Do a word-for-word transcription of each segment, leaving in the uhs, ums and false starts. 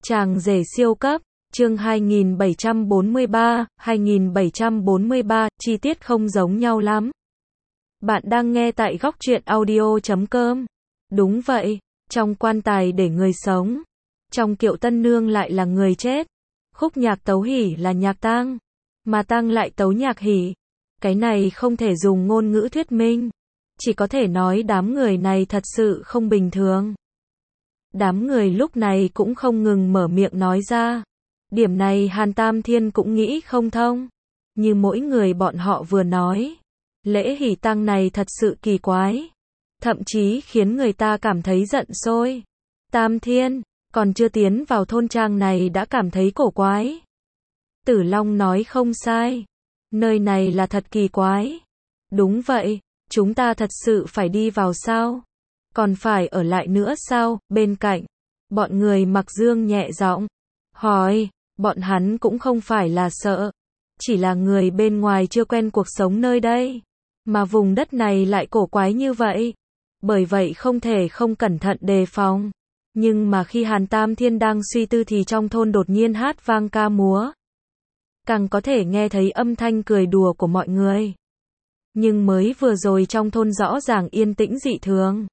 Chàng rể siêu cấp, chương hai nghìn bảy trăm bốn mươi ba, hai nghìn bảy trăm bốn mươi ba, chi tiết không giống nhau lắm. Bạn đang nghe tại góc truyện audio chấm com. Đúng vậy, trong quan tài để người sống, trong kiệu tân nương lại là người chết. Khúc nhạc tấu hỉ là nhạc tang, mà tang lại tấu nhạc hỉ. Cái này không thể dùng ngôn ngữ thuyết minh, chỉ có thể nói đám người này thật sự không bình thường. Đám người lúc này cũng không ngừng mở miệng nói ra. Điểm này Hàn Tam Thiên cũng nghĩ không thông. Như mỗi người bọn họ vừa nói, lễ hỉ tang này thật sự kỳ quái, thậm chí khiến người ta cảm thấy giận sôi. Tam Thiên, còn chưa tiến vào thôn trang này đã cảm thấy cổ quái. Tử Long nói không sai, nơi này là thật kỳ quái. Đúng vậy, chúng ta thật sự phải đi vào sao? Còn phải ở lại nữa sao? Bên cạnh, bọn người mặc dương nhẹ giọng hỏi, bọn hắn cũng không phải là sợ, chỉ là người bên ngoài chưa quen cuộc sống nơi đây, mà vùng đất này lại cổ quái như vậy, bởi vậy không thể không cẩn thận đề phòng. Nhưng mà khi Hàn Tam Thiên đang suy tư thì trong thôn đột nhiên hát vang ca múa, càng có thể nghe thấy âm thanh cười đùa của mọi người. Nhưng mới vừa rồi trong thôn rõ ràng yên tĩnh dị thường,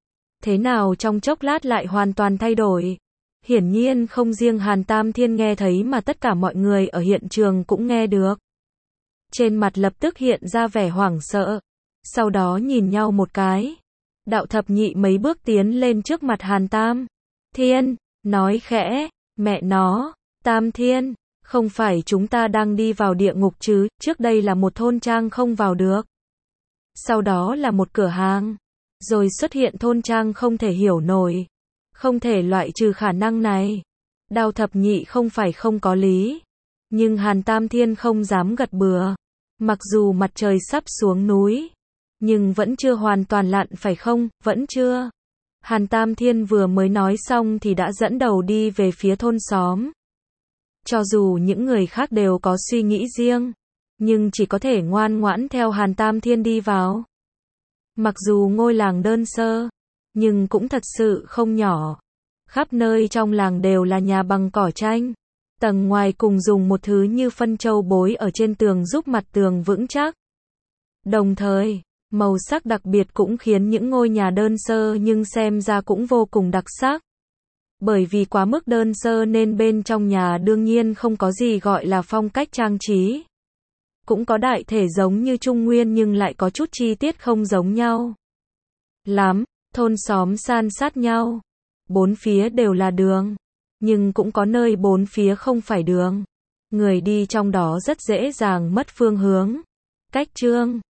thế nào trong chốc lát lại hoàn toàn thay đổi. Hiển nhiên không riêng Hàn Tam Thiên nghe thấy mà tất cả mọi người ở hiện trường cũng nghe được. Trên mặt lập tức hiện ra vẻ hoảng sợ, sau đó nhìn nhau một cái. Đạo Thập Nhị mấy bước tiến lên trước mặt Hàn Tam Thiên, nói khẽ, mẹ nó, Tam Thiên, không phải chúng ta đang đi vào địa ngục chứ, trước đây là một thôn trang không vào được, sau đó là một cửa hàng, rồi xuất hiện thôn trang không thể hiểu nổi, không thể loại trừ khả năng này. Đao Thập Nhị không phải không có lý, nhưng Hàn Tam Thiên không dám gật bừa. Mặc dù mặt trời sắp xuống núi, nhưng vẫn chưa hoàn toàn lặn phải không, vẫn chưa. Hàn Tam Thiên vừa mới nói xong thì đã dẫn đầu đi về phía thôn xóm. Cho dù những người khác đều có suy nghĩ riêng, nhưng chỉ có thể ngoan ngoãn theo Hàn Tam Thiên đi vào. Mặc dù ngôi làng đơn sơ, nhưng cũng thật sự không nhỏ. Khắp nơi trong làng đều là nhà bằng cỏ tranh. Tầng ngoài cùng dùng một thứ như phân châu bối ở trên tường giúp mặt tường vững chắc. Đồng thời, màu sắc đặc biệt cũng khiến những ngôi nhà đơn sơ nhưng xem ra cũng vô cùng đặc sắc. Bởi vì quá mức đơn sơ nên bên trong nhà đương nhiên không có gì gọi là phong cách trang trí. Cũng có đại thể giống như Trung Nguyên nhưng lại có chút chi tiết không giống nhau lắm. Thôn xóm san sát nhau, bốn phía đều là đường, nhưng cũng có nơi bốn phía không phải đường. Người đi trong đó rất dễ dàng mất phương hướng. Cách chương